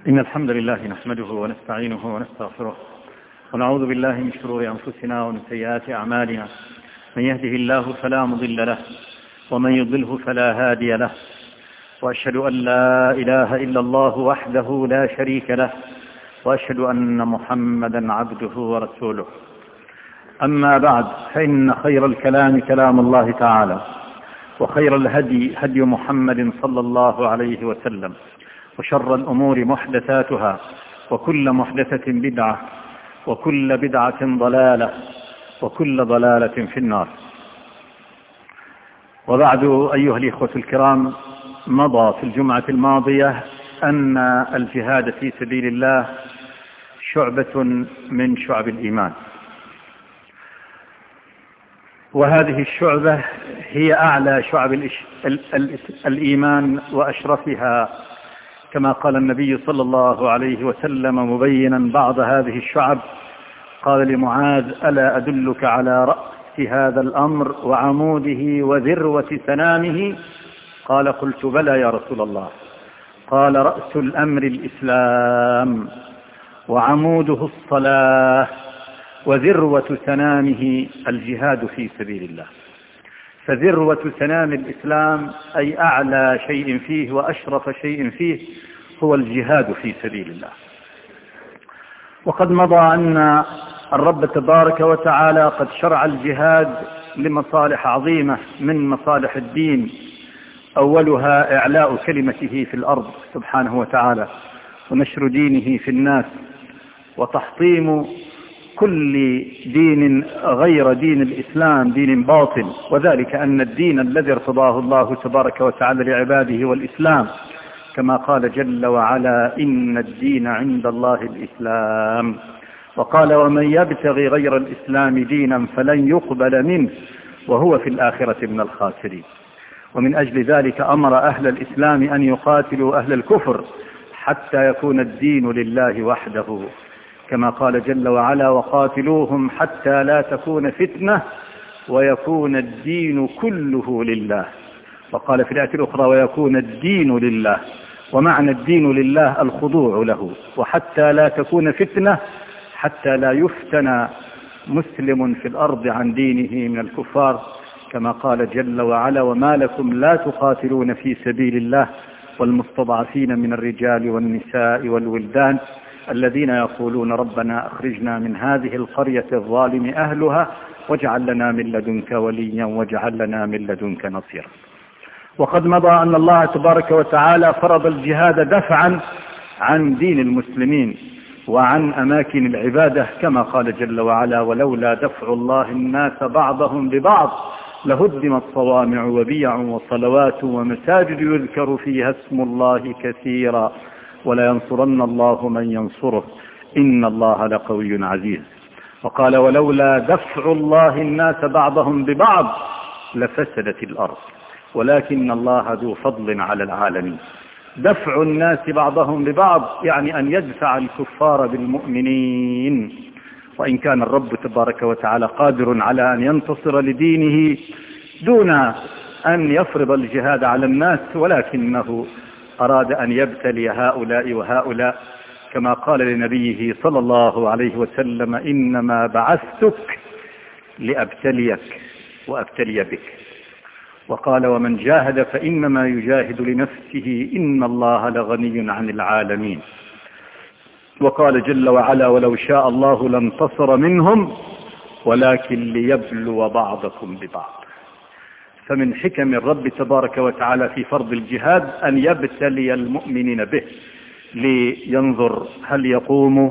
إن الحمد لله نحمده ونستعينه ونستغفره ونعوذ بالله من شرور أنفسنا ومن سيئات أعمالنا. من يهده الله فلا مضل له ومن يضله فلا هادي له، وأشهد أن لا إله إلا الله وحده لا شريك له، وأشهد أن محمدا عبده ورسوله. أما بعد، فإن خير الكلام كلام الله تعالى، وخير الهدي هدي محمد صلى الله عليه وسلم، وشر الأمور محدثاتها، وكل محدثة بدعة، وكل بدعة ضلالة، وكل ضلالة في النار. وبعد، أيها الإخوة الكرام، مضى في الجمعة الماضية أن الجهاد في سبيل الله شعبة من شعب الإيمان، وهذه الشعبة هي أعلى شعب الإيمان وأشرفها، كما قال النبي صلى الله عليه وسلم مبينا بعض هذه الشعب، قال لمعاذ: ألا أدلك على رأس هذا الأمر وعموده وذروة سنامه؟ قال: قلت بلى يا رسول الله. قال: رأس الأمر الإسلام، وعموده الصلاة، وذروة سنامه الجهاد في سبيل الله. فذروة سنام الإسلام أي أعلى شيء فيه وأشرف شيء فيه هو الجهاد في سبيل الله. وقد مضى أن الرب تبارك وتعالى قد شرع الجهاد لمصالح عظيمة من مصالح الدين، أولها إعلاء كلمته في الأرض سبحانه وتعالى، ونشر دينه في الناس، وتحطيم كل دين غير دين الإسلام، دين باطل، وذلك أن الدين الذي ارتضاه الله تبارك وتعالى لعباده والإسلام، كما قال جل وعلا: إن الدين عند الله الإسلام. وقال: ومن يبتغي غير الإسلام دينا فلن يقبل منه وهو في الآخرة من الخاسرين. ومن أجل ذلك أمر أهل الإسلام أن يقاتلوا أهل الكفر حتى يكون الدين لله وحده، كما قال جل وعلا: وقاتلوهم حتى لا تكون فتنة ويكون الدين كله لله. وقال في الآية الأخرى: ويكون الدين لله. ومعنى الدين لله الخضوع له، وحتى لا تكون فتنة، حتى لا يفتن مسلم في الأرض عن دينه من الكفار، كما قال جل وعلا: وما لكم لا تقاتلون في سبيل الله والمستضعفين من الرجال والنساء والولدان الذين يقولون ربنا أخرجنا من هذه القرية الظالم أهلها واجعل لنا من لدنك وليا واجعل لنا من لدنك نصيرا. وقد مضى أن الله تبارك وتعالى فرض الجهاد دفعا عن دين المسلمين وعن أماكن العبادة، كما قال جل وعلا: ولولا دفع الله الناس بعضهم ببعض لهدمت صوامع وبيع وصلوات ومساجد يذكر فيها اسم الله كثيرا ولينصرن الله من ينصره إن الله لقوي عزيز. وقال: ولولا دفع الله الناس بعضهم ببعض لفسدت الأرض ولكن الله ذو فضل على العالمين. دفع الناس بعضهم ببعض يعني أن يدفع الكفار بالمؤمنين، وإن كان الرب تبارك وتعالى قادر على أن ينتصر لدينه دون أن يفرض الجهاد على الناس، ولكنه أراد أن يبتلي هؤلاء وهؤلاء، كما قال لنبيه صلى الله عليه وسلم: إنما بعثتك لأبتليك وأبتلي بك. وقال: ومن جاهد فإنما يجاهد لنفسه إن الله لغني عن العالمين. وقال جل وعلا: ولو شاء الله لانتصر منهم ولكن ليبلو بعضكم ببعض. فمن حكم الرب تبارك وتعالى في فرض الجهاد أن يبتلي المؤمنين به، لينظر هل يقوموا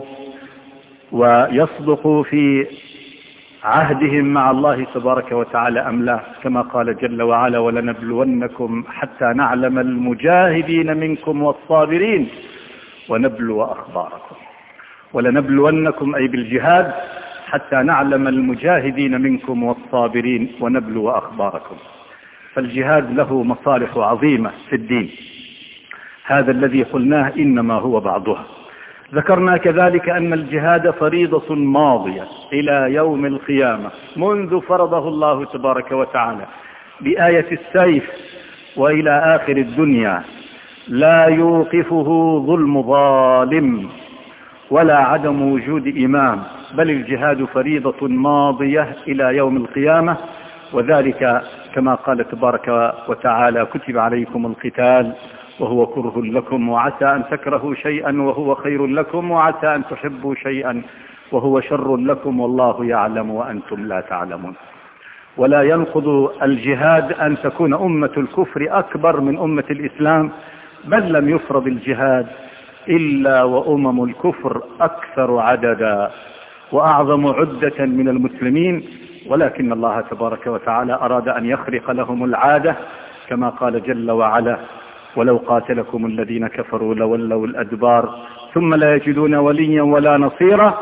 ويصدقوا في عهدهم مع الله تبارك وتعالى أم لا، كما قال جل وعلا: ولنبلونكم حتى نعلم المجاهدين منكم والصابرين ونبلو أخباركم. ولنبلونكم أي بالجهاد حتى نعلم المجاهدين منكم والصابرين ونبلو أخباركم. فالجهاد له مصالح عظيمة في الدين، هذا الذي قلناه إنما هو بعضها. ذكرنا كذلك أن الجهاد فريضة ماضية إلى يوم القيامة، منذ فرضه الله تبارك وتعالى بآية السيف وإلى آخر الدنيا، لا يوقفه ظلم ظالم ولا عدم وجود إمام، بل الجهاد فريضة ماضية إلى يوم القيامة، وذلك كما قال تبارك وتعالى: كتب عليكم القتال وهو كره لكم وعسى أن تكرهوا شيئا وهو خير لكم وعسى أن تحبوا شيئا وهو شر لكم والله يعلم وأنتم لا تعلمون. ولا ينقض الجهاد أن تكون أمة الكفر أكبر من أمة الإسلام، بل لم يفرض الجهاد إلا وأمم الكفر أكثر عددا وأعظم عدة من المسلمين، ولكن الله تبارك وتعالى أراد أن يخرق لهم العادة كما قال جل وعلا: ولو قاتلكم الذين كفروا لولوا الأدبار ثم لا يجدون وليا ولا نصيرا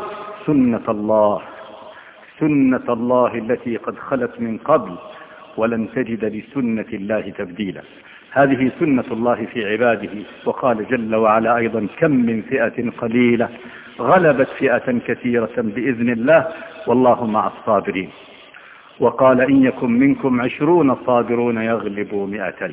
سنة الله التي قد خلت من قبل ولن تجد لسنة الله تبديلا. هذه سنة الله في عباده. وقال جل وعلا أيضا: كم من فئة قليلة غلبت فئة كثيرة بإذن الله والله مع الصابرين. وقال: إن يكن منكم 20 صابرون يغلبوا 200.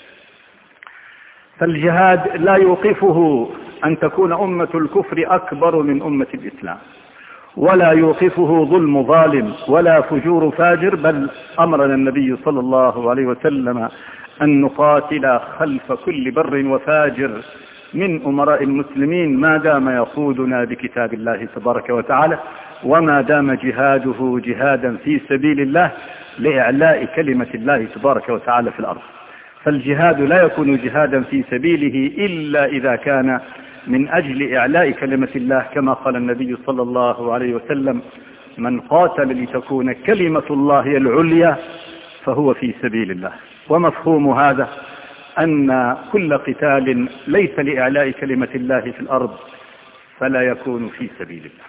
فالجهاد لا يوقفه أن تكون أمة الكفر أكبر من أمة الإسلام، ولا يوقفه ظلم ظالم ولا فجور فاجر، بل أمرنا النبي صلى الله عليه وسلم أن نقاتل خلف كل بر وفاجر من أمراء المسلمين ما دام يقودنا بكتاب الله تبارك وتعالى، وما دام جهاده جهادا في سبيل الله لإعلاء كلمة الله تبارك وتعالى في الأرض. فالجهاد لا يكون جهادا في سبيله إلا إذا كان من أجل إعلاء كلمة الله، كما قال النبي صلى الله عليه وسلم: من قاتل لتكون كلمة الله العليا فهو في سبيل الله. ومفهوم هذا أن كل قتال ليس لإعلاء كلمة الله في الأرض فلا يكون في سبيل الله.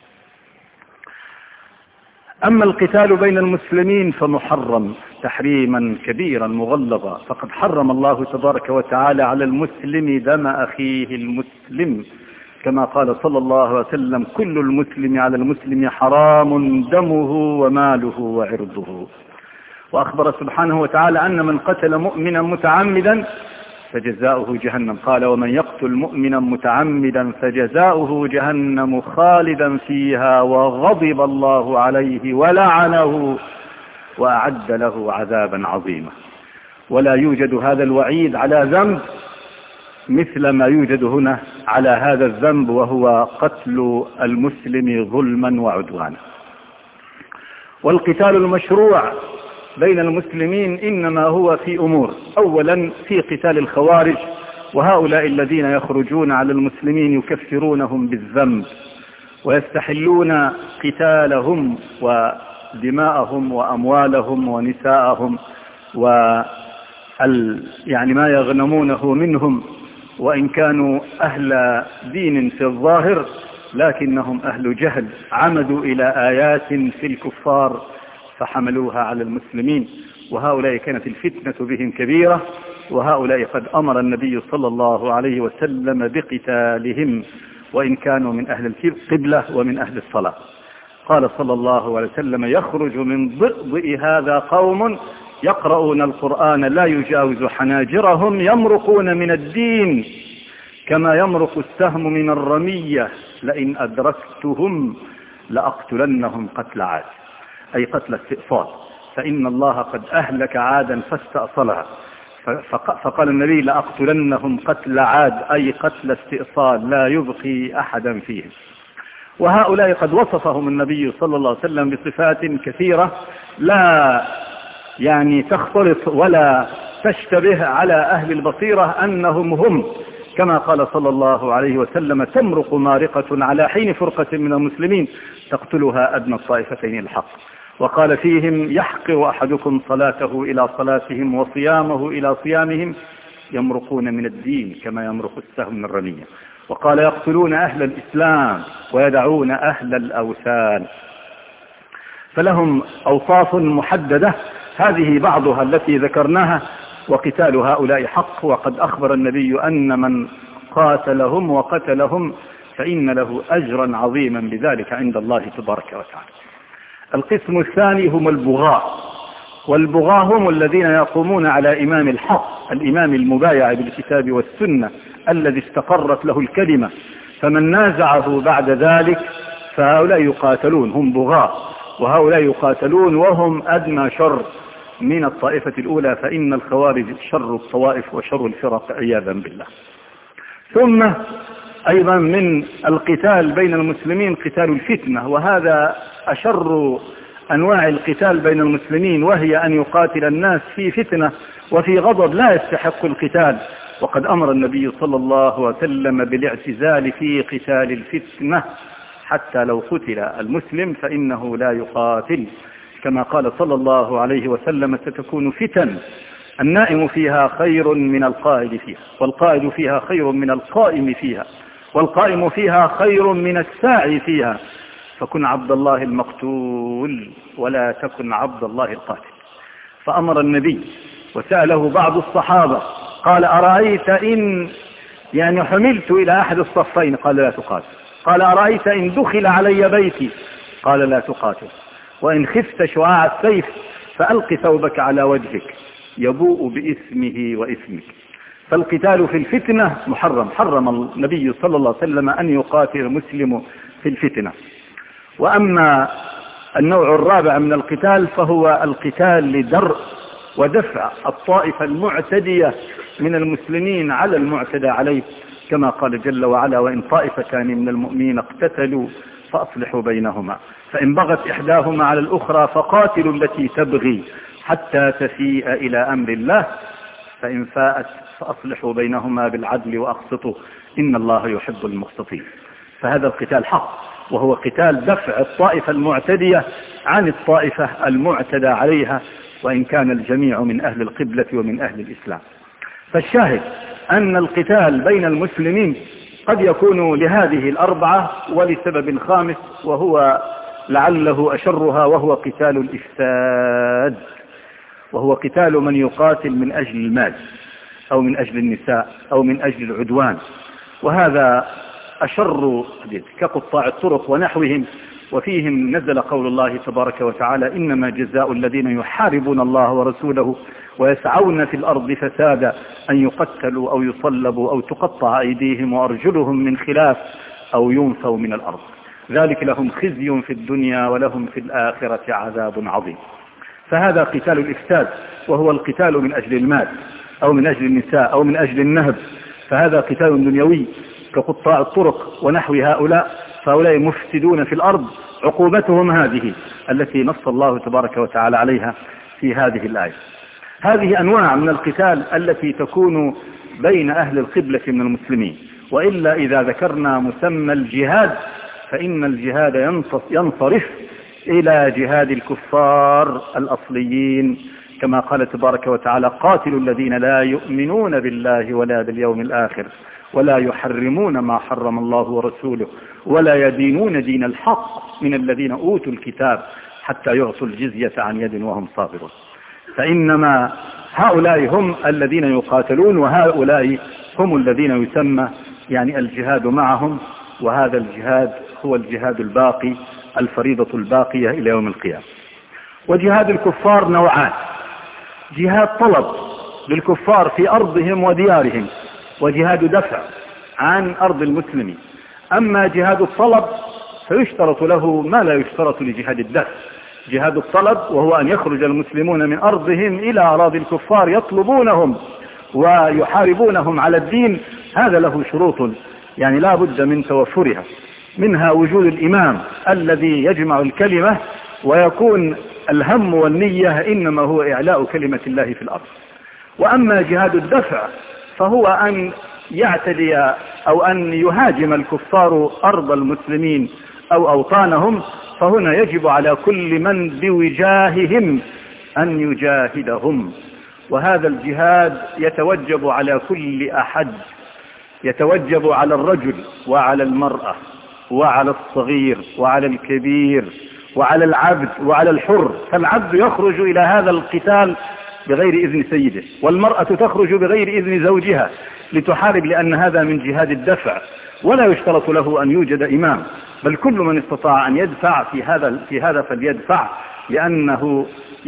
أما القتال بين المسلمين فمحرم تحريما كبيرا مغلظا، فقد حرم الله تبارك وتعالى على المسلم دم أخيه المسلم، كما قال صلى الله عليه وسلم: كل المسلم على المسلم حرام دمه وماله وعرضه. وأخبر سبحانه وتعالى أن من قتل مؤمنا متعمدا فجزاؤه جهنم، قال: ومن يقتل مؤمنا متعمدا فجزاؤه جهنم خالدا فيها وغضب الله عليه ولعنه وأعد له عذابا عظيما. ولا يوجد هذا الوعيد على ذنب مثل ما يوجد هنا على هذا الذنب، وهو قتل المسلم ظلما وعدوانا. والقتال المشروع بين المسلمين إنما هو في أمور: أولا في قتال الخوارج، وهؤلاء الذين يخرجون على المسلمين يكفرونهم بالذنب ويستحلون قتالهم ودماءهم وأموالهم ونساءهم يعني ما يغنمونه منهم، وإن كانوا أهل دين في الظاهر لكنهم أهل جهل عمدوا إلى آيات في الكفار فحملوها على المسلمين، وهؤلاء كانت الفتنة بهم كبيرة، وهؤلاء قد أمر النبي صلى الله عليه وسلم بقتالهم وإن كانوا من أهل القبلة ومن أهل الصلاة. قال صلى الله عليه وسلم: يخرج من ضئضئ هذا قوم يقرؤون القرآن لا يجاوز حناجرهم يمرقون من الدين كما يمرق السهم من الرمية لئن أدركتهم لأقتلنهم قتل عاد، أي قتل استئصال، فإن الله قد أهلك عادا فاستأصلها. فقال النبي: لأقتلنهم قتل عاد، أي قتل استئصال لا يبقي أحدا فيهم. وهؤلاء قد وصفهم النبي صلى الله عليه وسلم بصفات كثيرة لا يعني تختلط ولا تشتبه على أهل البصيرة أنهم هم، كما قال صلى الله عليه وسلم: تمرق مارقة على حين فرقة من المسلمين تقتلها أدنى الطائفتين الحق. وقال فيهم: يحقر أحدكم صلاته إلى صلاتهم وصيامه إلى صيامهم يمرقون من الدين كما يمرق السهم من الرمية. وقال: يقتلون أهل الإسلام ويدعون أهل الأوثان. فلهم أوصاف محددة، هذه بعضها التي ذكرناها. وقتال هؤلاء حق، وقد أخبر النبي أن من قاتلهم وقتلهم فإن له أجرا عظيما بذلك عند الله تبارك وتعالى. القسم الثاني هم البغاة، والبغاة هم الذين يقومون على إمام الحق، الإمام المبايع بالكتاب والسنة الذي استقرت له الكلمة، فمن نازعه بعد ذلك فهؤلاء يقاتلون، هم بغاة، وهؤلاء يقاتلون وهم أدنى شر من الطائفة الأولى، فإن الخوارج شر الطوائف وشر الفرق عياذا بالله. ثم أيضا من القتال بين المسلمين قتال الفتنة، وهذا أشر أنواع القتال بين المسلمين، وهي أن يقاتل الناس في فتنة وفي غضب لا يستحق القتال. وقد أمر النبي صلى الله عليه وسلم بالاعتزال في قتال الفتنة، حتى لو قتل المسلم فإنه لا يقاتل، كما قال صلى الله عليه وسلم: ستكون فتن النائم فيها خير من القائد فيها، والقائد فيها خير من القائم فيها، والقائم فيها خير من الساعي فيها، فكن عبد الله المقتول ولا تكن عبد الله القاتل. فأمر النبي، وسأله بعض الصحابة قال: أرأيت إن حملت إلى أحد الصفين؟ قال: لا تقاتل. قال: أرأيت إن دخل علي بيتي؟ قال: لا تقاتل. وإن خفت شعاع السيف فألق ثوبك على وجهك يبوء باسمه واسمك. فالقتال في الفتنة محرم، حرم النبي صلى الله عليه وسلم أن يقاتل المسلم في الفتنة. وأما النوع الرابع من القتال فهو القتال لدرء ودفع الطائفة المعتدية من المسلمين على المعتدى عليه، كما قال جل وعلا: وإن طائفتان من المؤمنين اقتتلوا فأصلحوا بينهما، فإن بغت إحداهما على الأخرى فقاتلوا التي تبغي حتى تفيء إلى أمر الله، فإن فاءت فأصلحوا بينهما بالعدل وأقسطوا إن الله يحب المقسطين. فهذا القتال حق، وهو قتال دفع الطائفة المعتدية عن الطائفة المعتدى عليها، وإن كان الجميع من أهل القبلة ومن أهل الإسلام. فالشاهد أن القتال بين المسلمين قد يكون لهذه الأربعة ولسبب خامس، وهو لعله أشرها، وهو قتال الإفساد، وهو قتال من يقاتل من أجل المال أو من أجل النساء أو من أجل العدوان، وهذا أشر كقطاع الطرق ونحوهم. وفيهم نزل قول الله تبارك وتعالى: إنما جزاء الذين يحاربون الله ورسوله ويسعون في الأرض فسادا أن يقتلوا أو يصلبوا أو تقطع أيديهم وأرجلهم من خلاف أو ينفوا من الأرض، ذلك لهم خزي في الدنيا ولهم في الآخرة عذاب عظيم. فهذا قتال الإفساد، وهو القتال من أجل المال أو من أجل النساء أو من أجل النهب، فهذا قتال دنيوي كقطاع الطرق ونحو هؤلاء، فهؤلاء مفسدون في الأرض، عقوبتهم هذه التي نص الله تبارك وتعالى عليها في هذه الآية. هذه أنواع من القتال التي تكون بين أهل القبلة من المسلمين. وإلا إذا ذكرنا مسمى الجهاد فإن الجهاد ينصرف إلى جهاد الكفار الأصليين، كما قال تبارك وتعالى: قاتلوا الذين لا يؤمنون بالله ولا باليوم الآخر ولا يحرمون ما حرم الله ورسوله ولا يدينون دين الحق من الذين أوتوا الكتاب حتى يعطوا الجزية عن يد وهم صاغرون. فإنما هؤلاء هم الذين يقاتلون، وهؤلاء هم الذين يسمى الجهاد معهم، وهذا الجهاد هو الجهاد الباقي، الفريضة الباقية إلى يوم القيامة. وجهاد الكفار نوعان: جهاد طلب للكفار في أرضهم وديارهم، وجهاد دفع عن أرض المسلمين. أما جهاد الطلب فيشترط له ما لا يشترط لجهاد الدفع. جهاد الطلب وهو أن يخرج المسلمون من أرضهم إلى أراضي الكفار يطلبونهم ويحاربونهم على الدين، هذا له شروط لا بد من توفرها، منها وجود الإمام الذي يجمع الكلمة، ويكون الهم والنية إنما هو إعلاء كلمة الله في الأرض. وأما جهاد الدفع فهو أن يعتدي أو أن يهاجم الكفار أرض المسلمين أو أوطانهم، فهنا يجب على كل من بوجاههم أن يجاهدهم. وهذا الجهاد يتوجب على كل أحد، يتوجب على الرجل وعلى المرأة وعلى الصغير وعلى الكبير وعلى العبد وعلى الحر. فالعبد يخرج إلى هذا القتال بغير إذن سيده، والمرأة تخرج بغير إذن زوجها لتحارب، لأن هذا من جهاد الدفع، ولا يشترط له أن يوجد إمام، بل كل من استطاع أن يدفع في هذا فليدفع. لأنه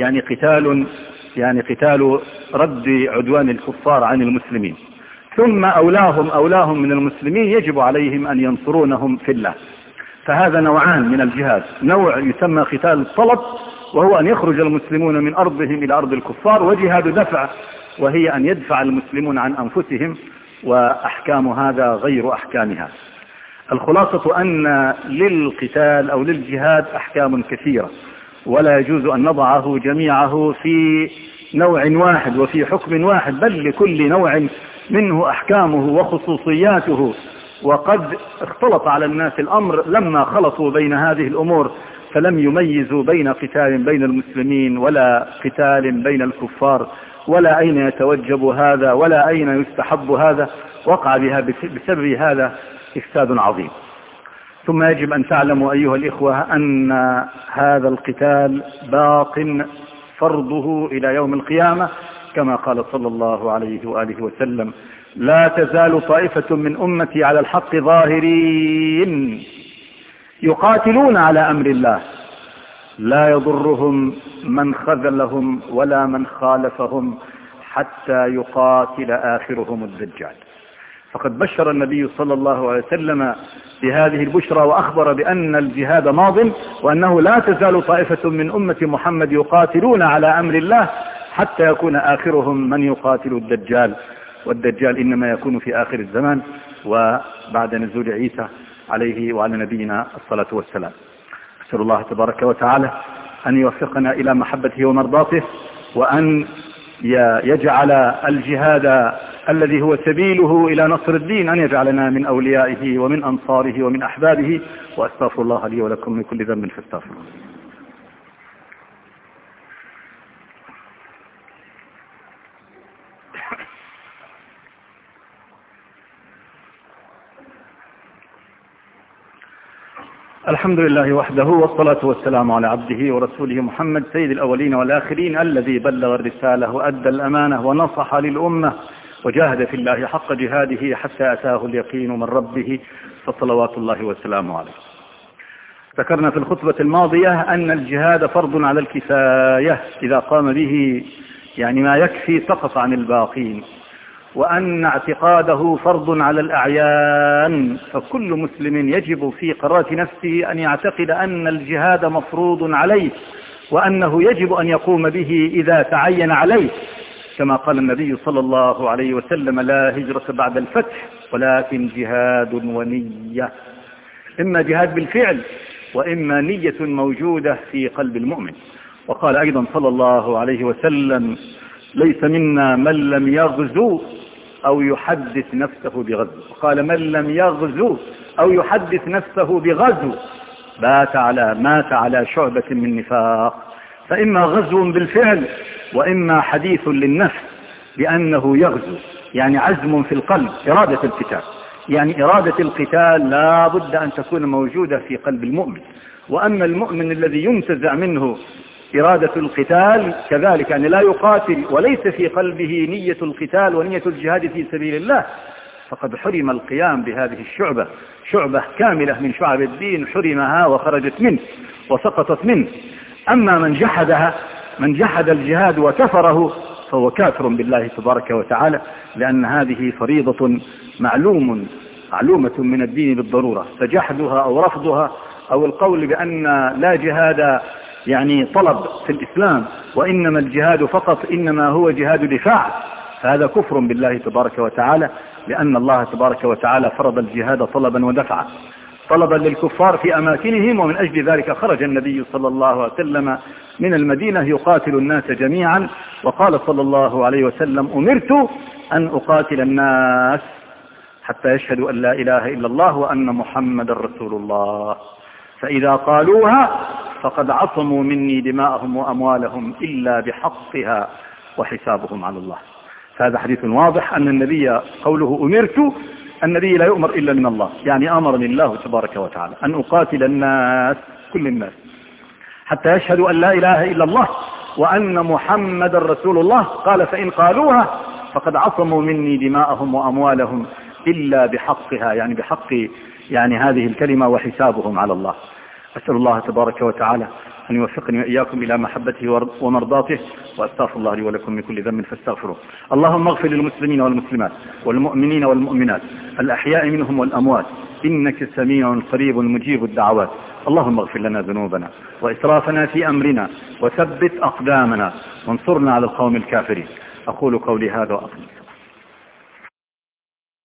قتال رد عدوان الكفار عن المسلمين. ثم أولاهم من المسلمين يجب عليهم أن ينصرونهم في الله. فهذا نوعان من الجهاد، نوع يسمى قتال الطلب وهو أن يخرج المسلمون من أرضهم إلى أرض الكفار، وجهاد دفع وهي أن يدفع المسلمون عن أنفسهم، وأحكام هذا غير أحكامها. الخلاصة أن للقتال أو للجهاد أحكام كثيرة، ولا يجوز أن نضعه جميعه في نوع واحد وفي حكم واحد، بل لكل نوع منه أحكامه وخصوصياته. وقد اختلط على الناس الأمر لما خلطوا بين هذه الأمور، فلم يميزوا بين قتال بين المسلمين ولا قتال بين الكفار، ولا أين يتوجب هذا ولا أين يستحب هذا. وقع بها بسبب هذا إفساد عظيم. ثم يجب أن تعلموا أيها الإخوة أن هذا القتال باق فرضه إلى يوم القيامة، كما قال صلى الله عليه وآله وسلم: لا تزال طائفة من أمتي على الحق ظاهرين يقاتلون على أمر الله لا يضرهم من خذلهم ولا من خالفهم حتى يقاتل آخرهم الدجال. فقد بشر النبي صلى الله عليه وسلم بهذه البشرى، وأخبر بأن الجهاد ماض، وأنه لا تزال طائفة من أمة محمد يقاتلون على أمر الله حتى يكون آخرهم من يقاتل الدجال. والدجال إنما يكون في آخر الزمان وبعد نزول عيسى عليه وعلى نبينا الصلاة والسلام. أسأل الله تبارك وتعالى أن يوفقنا إلى محبته ومرضاته، وأن يجعل الجهاد الذي هو سبيله إلى نصر الدين أن يجعلنا من أوليائه ومن أنصاره ومن أحبابه. وأستغفر الله لي ولكم من كل ذنب فاستغفروه. الحمد لله وحده، والصلاة والسلام على عبده ورسوله محمد سيد الأولين والآخرين، الذي بلغ الرسالة وأدى الأمانة ونصح للأمة وجاهد في الله حق جهاده حتى أتاه اليقين من ربه، فصلوات الله وسلامه عليه. ذكرنا في الخطبة الماضية أن الجهاد فرض على الكفاية، إذا قام به ما يكفي سقط عن الباقين، وأن اعتقاده فرض على الأعيان. فكل مسلم يجب في قرارة نفسه أن يعتقد أن الجهاد مفروض عليه، وأنه يجب أن يقوم به إذا تعين عليه، كما قال النبي صلى الله عليه وسلم: لا هجرة بعد الفتح ولكن جهاد ونية. إما جهاد بالفعل وإما نية موجودة في قلب المؤمن. وقال أيضا صلى الله عليه وسلم: ليس منا من لم يغزو أو يحدث نفسه بغزو. وقال: من لم يغزو أو يحدث نفسه بغزو مات على شعبة من نفاق. فإما غزو بالفعل وإما حديث للنفس بأنه يغزو، عزم في القلب، إرادة القتال. إرادة القتال لا بد أن تكون موجودة في قلب المؤمن. وأما المؤمن الذي ينتزع منه إرادة القتال كذلك، لا يقاتل وليس في قلبه نية القتال ونية الجهاد في سبيل الله، فقد حرم القيام بهذه شعبة كاملة من شعب الدين، حرمها وخرجت منه وسقطت منه. أما من جحد الجهاد وكفره فهو كافر بالله تبارك وتعالى، لأن هذه فريضة معلومة من الدين بالضرورة. فجحدها أو رفضها أو القول بأن لا جهاد طلب في الإسلام، وإنما الجهاد فقط إنما هو جهاد دفاع، فهذا كفر بالله تبارك وتعالى، لأن الله تبارك وتعالى فرض الجهاد طلبا ودفعا، طلبا للكفار في أماكنهم. ومن أجل ذلك خرج النبي صلى الله عليه وسلم من المدينة يقاتل الناس جميعا، وقال صلى الله عليه وسلم: أمرت أن أقاتل الناس حتى يشهدوا أن لا إله إلا الله وأن محمد رسول الله، فإذا قالوها فقد عصموا مني دماءهم وأموالهم إلا بحقها وحسابهم على الله. فهذا حديث واضح أن النبي قوله أمرت، النبي لا يؤمر إلا من الله، أمرني الله تبارك وتعالى أن أقاتل الناس، كل الناس، حتى يشهدوا أن لا إله إلا الله وأن محمد رسول الله. قال: فإن قالوها فقد عصموا مني دماءهم وأموالهم إلا بحقها، بحق هذه الكلمة وحسابهم على الله. أسأل الله تبارك وتعالى أن يوفقني وإياكم إلى محبته ومرضاته، وأستغفر الله لي ولكم من كل ذنب فاستغفروه. اللهم اغفر للمسلمين والمسلمات والمؤمنين والمؤمنات الأحياء منهم والأموات، إنك سميع قريب مجيب الدعوات. اللهم اغفر لنا ذنوبنا وإسرافنا في أمرنا، وثبت أقدامنا، وانصرنا على القوم الكافرين. أقول قولي هذا وأقول